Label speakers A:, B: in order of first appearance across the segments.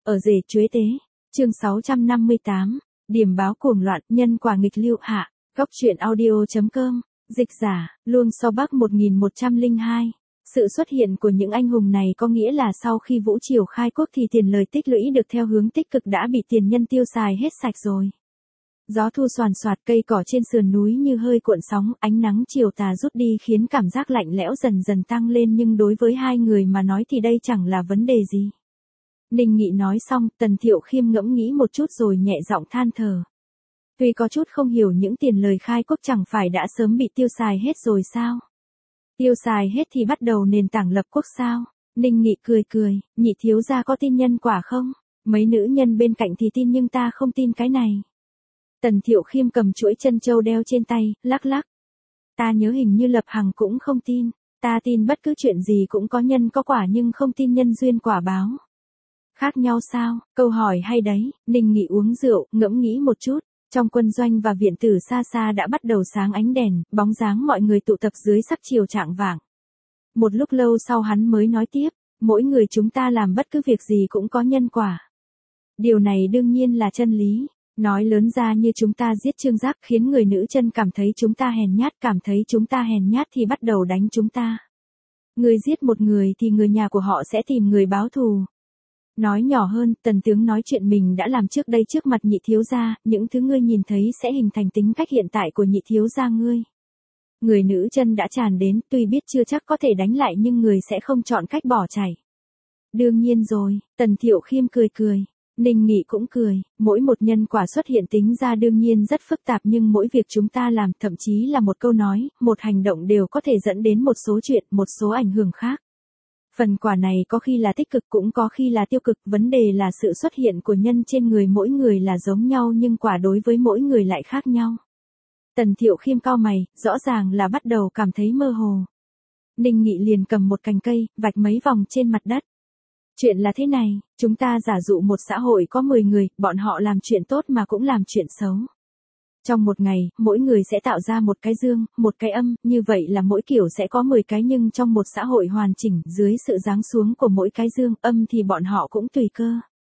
A: Ở rể chuế tế. Chương 658. Điểm báo cuồng loạn, nhân quả nghịch lưu hạ. Góc truyện audio.com. Dịch giả, Luông So Bắc 1102. Sự xuất hiện của những anh hùng này có nghĩa là sau khi Vũ Triều khai quốc thì tiền lời tích lũy được theo hướng tích cực đã bị tiền nhân tiêu xài hết sạch rồi. Gió thu xoàn xoạt, cây cỏ trên sườn núi như hơi cuộn sóng, ánh nắng chiều tà rút đi khiến cảm giác lạnh lẽo dần dần tăng lên, nhưng đối với hai người mà nói thì đây chẳng là vấn đề gì. Ninh Nghị nói xong, Tần Thiệu Khiêm ngẫm nghĩ một chút rồi nhẹ giọng than thở. Tuy có chút không hiểu những tiền lời khai quốc chẳng phải đã sớm bị tiêu xài hết rồi sao? Tiêu xài hết thì bắt đầu nền tảng lập quốc sao? Ninh Nghị cười cười, nhị thiếu gia có tin nhân quả không? Mấy nữ nhân bên cạnh thì tin nhưng ta không tin cái này. Tần Thiệu Khiêm cầm chuỗi chân châu đeo trên tay, lắc lắc. Ta nhớ hình như Lập Hằng cũng không tin. Ta tin bất cứ chuyện gì cũng có nhân có quả nhưng không tin nhân duyên quả báo. Khác nhau sao? Câu hỏi hay đấy. Ninh Nghị uống rượu, ngẫm nghĩ một chút. Trong quân doanh và viện tử xa xa đã bắt đầu sáng ánh đèn, bóng dáng mọi người tụ tập dưới sắc chiều chạng vạng. Một lúc lâu sau hắn mới nói tiếp, mỗi người chúng ta làm bất cứ việc gì cũng có nhân quả. Điều này đương nhiên là chân lý. Nói lớn ra như chúng ta giết Trương Giác khiến người nữ chân cảm thấy chúng ta hèn nhát, cảm thấy chúng ta hèn nhát thì bắt đầu đánh chúng ta. Người giết một người thì người nhà của họ sẽ tìm người báo thù. Nói nhỏ hơn, Tần tướng nói chuyện mình đã làm trước đây trước mặt nhị thiếu gia, những thứ ngươi nhìn thấy sẽ hình thành tính cách hiện tại của nhị thiếu gia ngươi. Người nữ chân đã tràn đến, tuy biết chưa chắc có thể đánh lại nhưng người sẽ không chọn cách bỏ chạy. Đương nhiên rồi, Tần Thiệu Khiêm cười cười. Ninh Nghị cũng cười, mỗi một nhân quả xuất hiện tính ra đương nhiên rất phức tạp nhưng mỗi việc chúng ta làm, thậm chí là một câu nói, một hành động đều có thể dẫn đến một số chuyện, một số ảnh hưởng khác. Phần quả này có khi là tích cực cũng có khi là tiêu cực, vấn đề là sự xuất hiện của nhân trên người mỗi người là giống nhau nhưng quả đối với mỗi người lại khác nhau. Tần Thiệu Khiêm cau mày, rõ ràng là bắt đầu cảm thấy mơ hồ. Ninh Nghị liền cầm một cành cây, vạch mấy vòng trên mặt đất. Chuyện là thế này, chúng ta giả dụ một xã hội có 10 người, bọn họ làm chuyện tốt mà cũng làm chuyện xấu. Trong một ngày, mỗi người sẽ tạo ra một cái dương, một cái âm, như vậy là mỗi kiểu sẽ có 10 cái nhưng trong một xã hội hoàn chỉnh, dưới sự giáng xuống của mỗi cái dương, âm thì bọn họ cũng tùy cơ.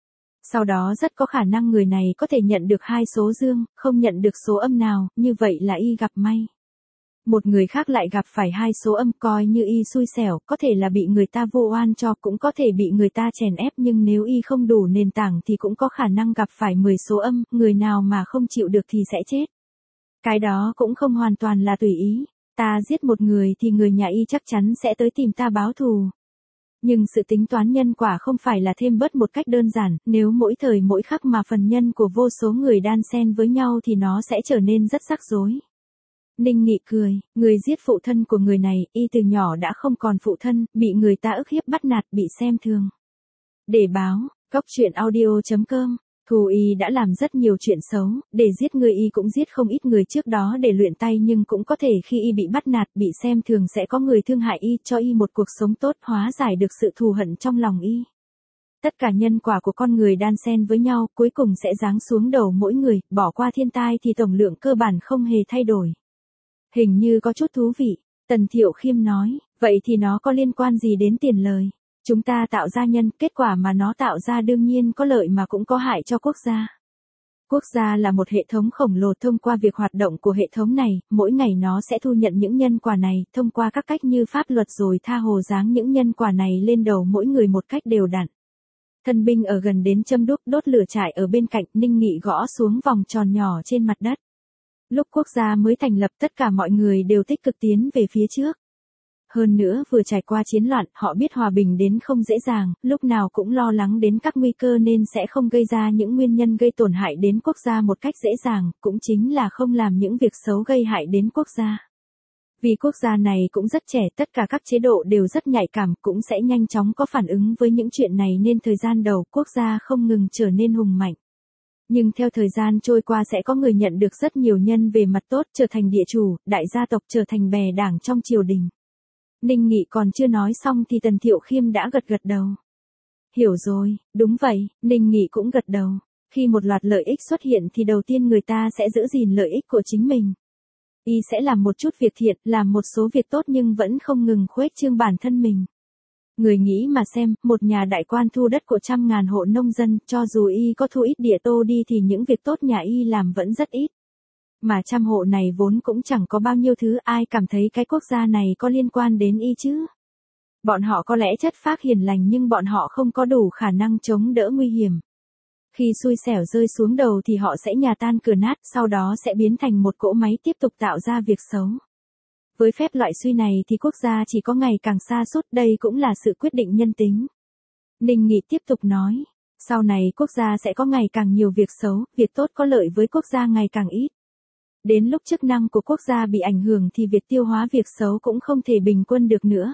A: Sau đó rất có khả năng người này có thể nhận được 2 số dương, không nhận được số âm nào, như vậy là y gặp may. Một người khác lại gặp phải 2 số âm coi như y xui xẻo, có thể là bị người ta vô oan cho, cũng có thể bị người ta chèn ép nhưng nếu y không đủ nền tảng thì cũng có khả năng gặp phải 10 số âm, người nào mà không chịu được thì sẽ chết. Cái đó cũng không hoàn toàn là tùy ý, ta giết một người thì người nhà y chắc chắn sẽ tới tìm ta báo thù. Nhưng sự tính toán nhân quả không phải là thêm bớt một cách đơn giản, nếu mỗi thời mỗi khắc mà phần nhân của vô số người đan xen với nhau thì nó sẽ trở nên rất rắc rối. Ninh Nghị cười, người giết phụ thân của người này, y từ nhỏ đã không còn phụ thân, bị người ta ức hiếp bắt nạt, bị xem thường. Để báo, góc truyện audio.com, thù y đã làm rất nhiều chuyện xấu, để giết người y cũng giết không ít người trước đó để luyện tay nhưng cũng có thể khi y bị bắt nạt, bị xem thường sẽ có người thương hại y, cho y một cuộc sống tốt, hóa giải được sự thù hận trong lòng y. Tất cả nhân quả của con người đan xen với nhau, cuối cùng sẽ giáng xuống đầu mỗi người, bỏ qua thiên tai thì tổng lượng cơ bản không hề thay đổi. Hình như có chút thú vị, Tần Thiệu Khiêm nói, vậy thì nó có liên quan gì đến tiền lời? Chúng ta tạo ra nhân, kết quả mà nó tạo ra đương nhiên có lợi mà cũng có hại cho quốc gia. Quốc gia là một hệ thống khổng lồ, thông qua việc hoạt động của hệ thống này, mỗi ngày nó sẽ thu nhận những nhân quả này, thông qua các cách như pháp luật rồi tha hồ giáng những nhân quả này lên đầu mỗi người một cách đều đặn. Thân binh ở gần đến châm đuốc đốt lửa trại ở bên cạnh, Ninh Nghị gõ xuống vòng tròn nhỏ trên mặt đất. Lúc quốc gia mới thành lập tất cả mọi người đều tích cực tiến về phía trước. Hơn nữa vừa trải qua chiến loạn, họ biết hòa bình đến không dễ dàng, lúc nào cũng lo lắng đến các nguy cơ nên sẽ không gây ra những nguyên nhân gây tổn hại đến quốc gia một cách dễ dàng, cũng chính là không làm những việc xấu gây hại đến quốc gia. Vì quốc gia này cũng rất trẻ, tất cả các chế độ đều rất nhạy cảm, cũng sẽ nhanh chóng có phản ứng với những chuyện này nên thời gian đầu quốc gia không ngừng trở nên hùng mạnh. Nhưng theo thời gian trôi qua sẽ có người nhận được rất nhiều nhân về mặt tốt, trở thành địa chủ, đại gia tộc, trở thành bè đảng trong triều đình. Ninh Nghị còn chưa nói xong thì Tần Thiệu Khiêm đã gật đầu. Hiểu rồi, đúng vậy, Ninh Nghị cũng gật đầu. Khi một loạt lợi ích xuất hiện thì đầu tiên người ta sẽ giữ gìn lợi ích của chính mình. Y sẽ làm một chút việc thiện, làm một số việc tốt nhưng vẫn không ngừng khuếch trương bản thân mình. Người nghĩ mà xem, một nhà đại quan thu đất của trăm ngàn hộ nông dân, cho dù y có thu ít địa tô đi thì những việc tốt nhà y làm vẫn rất ít. Mà trăm hộ này vốn cũng chẳng có bao nhiêu thứ, ai cảm thấy cái quốc gia này có liên quan đến y chứ. Bọn họ có lẽ chất phác hiền lành nhưng bọn họ không có đủ khả năng chống đỡ nguy hiểm. Khi xui xẻo rơi xuống đầu thì họ sẽ nhà tan cửa nát, sau đó sẽ biến thành một cỗ máy tiếp tục tạo ra việc xấu. Với phép loại suy này thì quốc gia chỉ có ngày càng sa sút, đây cũng là sự quyết định nhân tính. Ninh Nghị tiếp tục nói, sau này quốc gia sẽ có ngày càng nhiều việc xấu, việc tốt có lợi với quốc gia ngày càng ít. Đến lúc chức năng của quốc gia bị ảnh hưởng thì việc tiêu hóa việc xấu cũng không thể bình quân được nữa.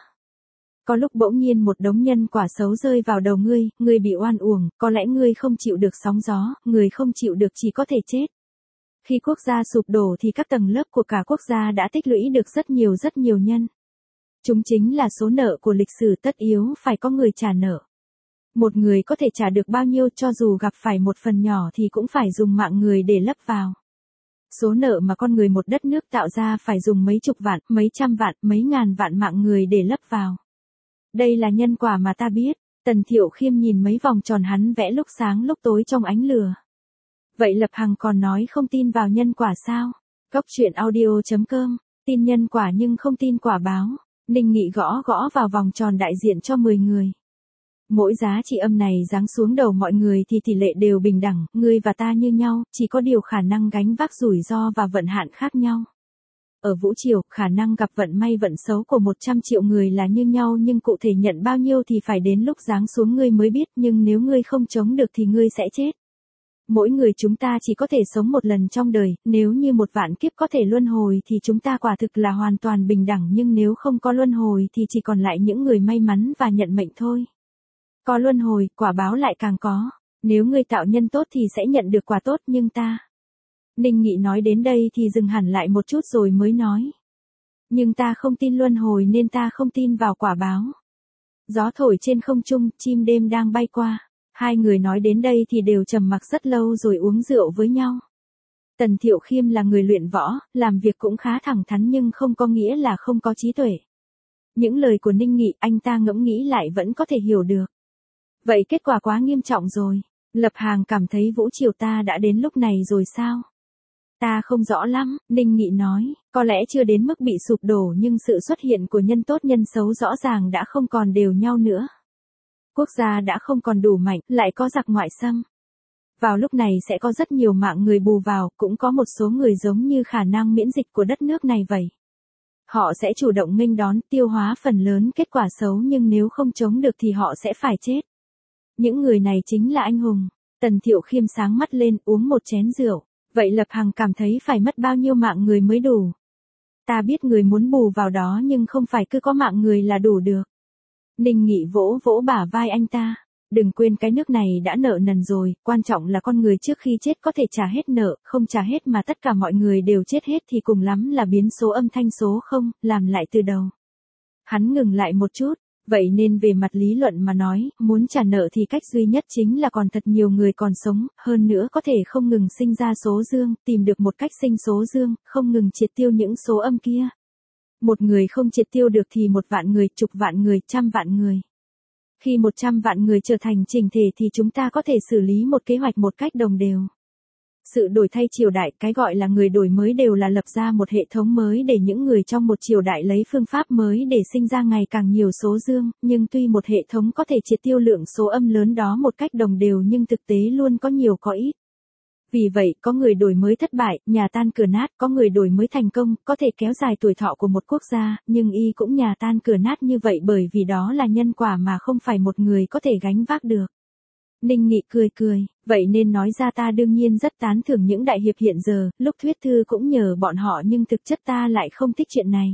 A: Có lúc bỗng nhiên một đống nhân quả xấu rơi vào đầu ngươi bị oan uổng, có lẽ ngươi không chịu được sóng gió, người không chịu được chỉ có thể chết. Khi quốc gia sụp đổ thì các tầng lớp của cả quốc gia đã tích lũy được rất nhiều nhân. Chúng chính là số nợ của lịch sử, tất yếu phải có người trả nợ. Một người có thể trả được bao nhiêu, cho dù gặp phải một phần nhỏ thì cũng phải dùng mạng người để lấp vào. Số nợ mà con người một đất nước tạo ra phải dùng mấy chục vạn, mấy trăm vạn, mấy ngàn vạn mạng người để lấp vào. Đây là nhân quả mà ta biết. Tần Thiệu Khiêm nhìn mấy vòng tròn hắn vẽ lúc sáng lúc tối trong ánh lửa. Vậy Lập Hằng còn nói không tin vào nhân quả sao? Cốc truyện audio.com, tin nhân quả nhưng không tin quả báo. Ninh Nghị gõ vào vòng tròn đại diện cho 10 người. Mỗi giá trị âm này giáng xuống đầu mọi người thì tỷ lệ đều bình đẳng, ngươi và ta như nhau, chỉ có điều khả năng gánh vác rủi ro và vận hạn khác nhau. Ở vũ triều, khả năng gặp vận may vận xấu của 100 triệu người là như nhau nhưng cụ thể nhận bao nhiêu thì phải đến lúc giáng xuống ngươi mới biết, nhưng nếu ngươi không chống được thì ngươi sẽ chết. Mỗi người chúng ta chỉ có thể sống một lần trong đời, nếu như một vạn kiếp có thể luân hồi thì chúng ta quả thực là hoàn toàn bình đẳng, nhưng nếu không có luân hồi thì chỉ còn lại những người may mắn và nhận mệnh thôi. Có luân hồi, quả báo lại càng có. Nếu ngươi tạo nhân tốt thì sẽ nhận được quả tốt, nhưng ta... Ninh Nghị nói đến đây thì dừng hẳn lại một chút rồi mới nói. Nhưng ta không tin luân hồi nên ta không tin vào quả báo. Gió thổi trên không trung, chim đêm đang bay qua. Hai người nói đến đây thì đều trầm mặc rất lâu rồi uống rượu với nhau. Tần Thiệu Khiêm là người luyện võ, làm việc cũng khá thẳng thắn nhưng không có nghĩa là không có trí tuệ. Những lời của Ninh Nghị anh ta ngẫm nghĩ lại vẫn có thể hiểu được. Vậy kết quả quá nghiêm trọng rồi. Lập Hàng cảm thấy vũ triều ta đã đến lúc này rồi sao? Ta không rõ lắm, Ninh Nghị nói, có lẽ chưa đến mức bị sụp đổ nhưng sự xuất hiện của nhân tốt nhân xấu rõ ràng đã không còn đều nhau nữa. Quốc gia đã không còn đủ mạnh, lại có giặc ngoại xâm. Vào lúc này sẽ có rất nhiều mạng người bù vào, cũng có một số người giống như khả năng miễn dịch của đất nước này vậy. Họ sẽ chủ động nghênh đón, tiêu hóa phần lớn kết quả xấu nhưng nếu không chống được thì họ sẽ phải chết. Những người này chính là anh hùng. Tần Thiệu Khiêm sáng mắt lên uống một chén rượu. Vậy Lập Hằng cảm thấy phải mất bao nhiêu mạng người mới đủ? Ta biết người muốn bù vào đó nhưng không phải cứ có mạng người là đủ được. Ninh Nghị vỗ bả vai anh ta. Đừng quên cái nước này đã nợ nần rồi, quan trọng là con người trước khi chết có thể trả hết nợ, không trả hết mà tất cả mọi người đều chết hết thì cùng lắm là biến số âm thanh số không, làm lại từ đầu. Hắn ngừng lại một chút. Vậy nên về mặt lý luận mà nói, muốn trả nợ thì cách duy nhất chính là còn thật nhiều người còn sống, hơn nữa có thể không ngừng sinh ra số dương, tìm được một cách sinh số dương, không ngừng triệt tiêu những số âm kia. Một người không triệt tiêu được thì 1 vạn người, chục vạn người, trăm vạn người. Khi 100 vạn người trở thành chỉnh thể thì chúng ta có thể xử lý một kế hoạch một cách đồng đều. Sự đổi thay triều đại, cái gọi là người đổi mới đều là lập ra một hệ thống mới để những người trong một triều đại lấy phương pháp mới để sinh ra ngày càng nhiều số dương, nhưng tuy một hệ thống có thể triệt tiêu lượng số âm lớn đó một cách đồng đều nhưng thực tế luôn có nhiều có ít. Vì vậy, có người đổi mới thất bại, nhà tan cửa nát, có người đổi mới thành công, có thể kéo dài tuổi thọ của một quốc gia, nhưng y cũng nhà tan cửa nát như vậy bởi vì đó là nhân quả mà không phải một người có thể gánh vác được. Ninh Nghị cười, vậy nên nói ra ta đương nhiên rất tán thưởng những đại hiệp hiện giờ, lúc thuyết thư cũng nhờ bọn họ nhưng thực chất ta lại không thích chuyện này.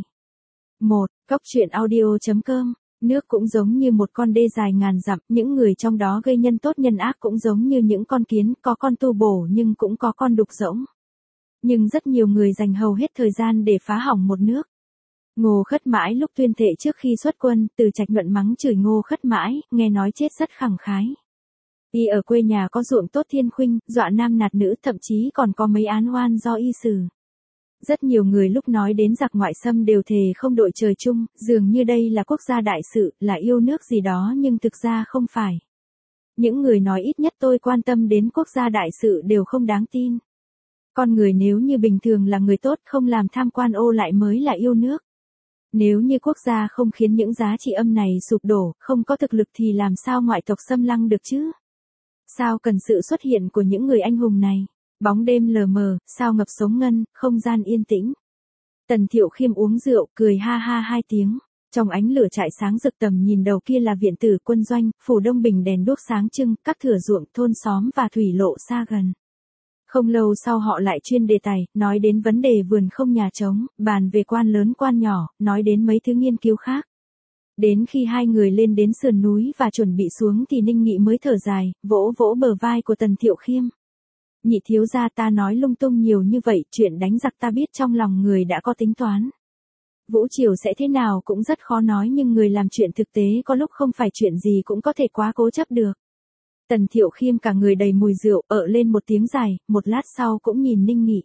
A: 1. Cốc truyện audio.com. Nước cũng giống như một con đê dài ngàn dặm, những người trong đó gây nhân tốt nhân ác cũng giống như những con kiến, có con tu bổ nhưng cũng có con đục rỗng. Nhưng rất nhiều người dành hầu hết thời gian để phá hỏng một nước. Ngô Khất Mãi lúc tuyên thệ trước khi xuất quân, Từ Trạch Nhuận mắng chửi Ngô Khất Mãi, nghe nói chết rất khẳng khái. Y ở quê nhà có ruộng tốt thiên khuynh, dọa nam nạt nữ, thậm chí còn có mấy án oan do y xử. Rất nhiều người lúc nói đến giặc ngoại xâm đều thề không đội trời chung, dường như đây là quốc gia đại sự, là yêu nước gì đó nhưng thực ra không phải. Những người nói ít nhất tôi quan tâm đến quốc gia đại sự đều không đáng tin. Con người nếu như bình thường là người tốt không làm tham quan ô lại mới là yêu nước. Nếu như quốc gia không khiến những giá trị âm này sụp đổ, không có thực lực thì làm sao ngoại tộc xâm lăng được chứ? Sao cần sự xuất hiện của những người anh hùng này? Bóng đêm lờ mờ, sao ngập sống ngân, không gian yên tĩnh. Tần Thiệu Khiêm uống rượu, cười ha ha 2 tiếng. Trong ánh lửa trại sáng rực tầm nhìn đầu kia là viện tử quân doanh, phủ Đông Bình đèn đuốc sáng trưng, các thửa ruộng, thôn xóm và thủy lộ xa gần. Không lâu sau họ lại chuyên đề tài, nói đến vấn đề vườn không nhà trống, bàn về quan lớn quan nhỏ, nói đến mấy thứ nghiên cứu khác. Đến khi hai người lên đến sườn núi và chuẩn bị xuống thì Ninh Nghị mới thở dài, vỗ vỗ bờ vai của Tần Thiệu Khiêm. Nhị thiếu gia ta nói lung tung nhiều như vậy, chuyện đánh giặc ta biết trong lòng người đã có tính toán. Vũ triều sẽ thế nào cũng rất khó nói nhưng người làm chuyện thực tế có lúc không phải chuyện gì cũng có thể quá cố chấp được. Tần Thiệu Khiêm cả người đầy mùi rượu, lên một tiếng dài, một lát sau cũng nhìn Ninh Nghị.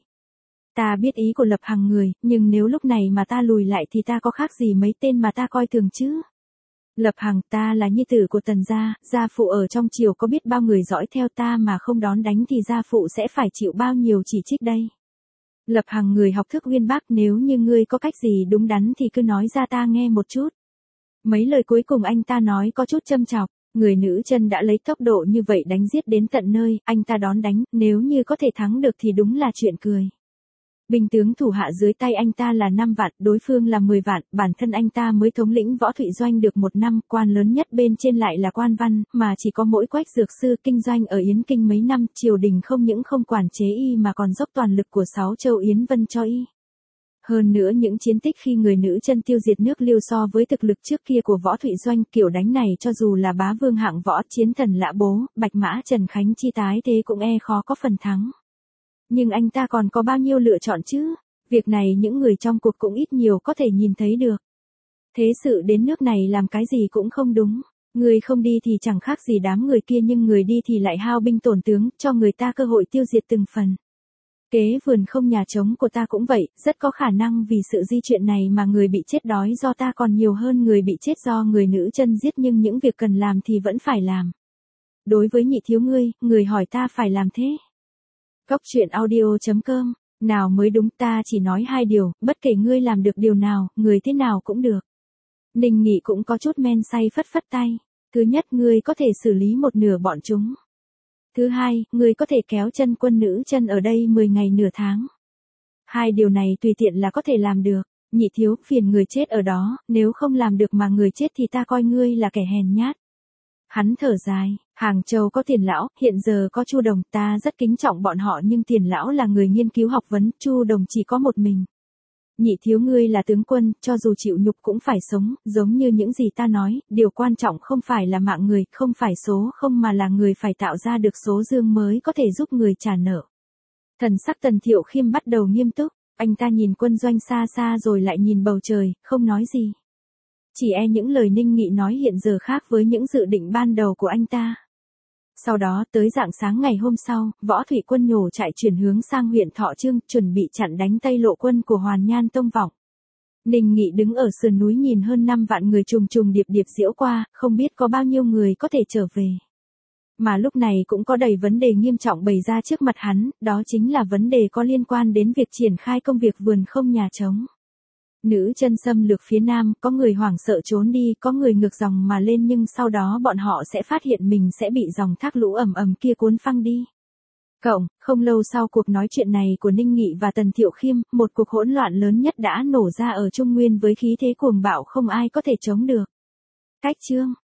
A: Ta biết ý của Lập Hằng người, nhưng nếu lúc này mà ta lùi lại thì ta có khác gì mấy tên mà ta coi thường chứ? Lập Hằng, ta là nhi tử của Tần gia phụ ở trong triều có biết bao người dõi theo ta mà không đón đánh thì gia phụ sẽ phải chịu bao nhiêu chỉ trích đây. Lập Hằng người học thức uyên bác, nếu như ngươi có cách gì đúng đắn thì cứ nói ra ta nghe một chút. Mấy lời cuối cùng anh ta nói có chút châm chọc, người nữ chân đã lấy tốc độ như vậy đánh giết đến tận nơi, anh ta đón đánh, nếu như có thể thắng được thì đúng là chuyện cười. Binh tướng thủ hạ dưới tay anh ta là 5 vạn, đối phương là 10 vạn, bản thân anh ta mới thống lĩnh võ thụy doanh được 1 năm, quan lớn nhất bên trên lại là quan văn, mà chỉ có mỗi Quách dược sư kinh doanh ở Yến Kinh mấy năm, triều đình không những không quản chế y mà còn dốc toàn lực của 6 châu Yến Vân cho y. Hơn nữa những chiến tích khi người nữ chân tiêu diệt nước Liêu so với thực lực trước kia của võ thụy doanh, kiểu đánh này cho dù là bá vương hạng võ, chiến thần Lã Bố, Bạch Mã Trần Khánh chi tái thế cũng khó có phần thắng. Nhưng anh ta còn có bao nhiêu lựa chọn chứ? Việc này những người trong cuộc cũng ít nhiều có thể nhìn thấy được. Thế sự đến nước này làm cái gì cũng không đúng. Người không đi thì chẳng khác gì đám người kia nhưng người đi thì lại hao binh tổn tướng, cho người ta cơ hội tiêu diệt từng phần. Kế vườn không nhà trống của ta cũng vậy, rất có khả năng vì sự di chuyển này mà người bị chết đói do ta còn nhiều hơn người bị chết do người nữ chân giết nhưng những việc cần làm thì vẫn phải làm. Đối với nhị thiếu ngươi, người hỏi ta phải làm thế. Cốc truyện audio.com, nào mới đúng ta chỉ nói 2 điều, bất kể ngươi làm được điều nào, người thế nào cũng được. Ninh Nghị cũng có chút men say phất phất tay. Thứ nhất ngươi có thể xử lý một nửa bọn chúng. Thứ hai, ngươi có thể kéo chân quân nữ chân ở đây 10 ngày nửa tháng. 2 điều này tùy tiện là có thể làm được. Nhị thiếu, phiền người chết ở đó, nếu không làm được mà người chết thì ta coi ngươi là kẻ hèn nhát. Hắn thở dài, Hàng Châu có Tiền lão, hiện giờ có Chu Đồng, ta rất kính trọng bọn họ nhưng Tiền lão là người nghiên cứu học vấn, Chu Đồng chỉ có một mình. Nhị thiếu ngươi là tướng quân, cho dù chịu nhục cũng phải sống, giống như những gì ta nói, điều quan trọng không phải là mạng người, không phải số không mà là người phải tạo ra được số dương mới có thể giúp người trả nợ. Thần sắc Tần Thiệu Khiêm bắt đầu nghiêm túc, anh ta nhìn quân doanh xa xa rồi lại nhìn bầu trời, không nói gì. Chỉ những lời Ninh Nghị nói hiện giờ khác với những dự định ban đầu của anh ta. Sau đó tới rạng sáng ngày hôm sau, võ thủy quân nhổ trại chuyển hướng sang huyện Thọ Chương, chuẩn bị chặn đánh Tây Lộ quân của Hoàn Nhan Tông Vọng. Ninh Nghị đứng ở sườn núi nhìn hơn 5 vạn người trùng trùng điệp điệp diễu qua, không biết có bao nhiêu người có thể trở về. Mà lúc này cũng có đầy vấn đề nghiêm trọng bày ra trước mặt hắn, đó chính là vấn đề có liên quan đến việc triển khai công việc vườn không nhà trống. Nữ chân xâm lược phía nam, có người hoảng sợ trốn đi, có người ngược dòng mà lên nhưng sau đó bọn họ sẽ phát hiện mình sẽ bị dòng thác lũ ầm ầm kia cuốn phăng đi. Không lâu sau cuộc nói chuyện này của Ninh Nghị và Tần Thiệu Khiêm, một cuộc hỗn loạn lớn nhất đã nổ ra ở Trung Nguyên với khí thế cuồng bạo không ai có thể chống được. Cách chương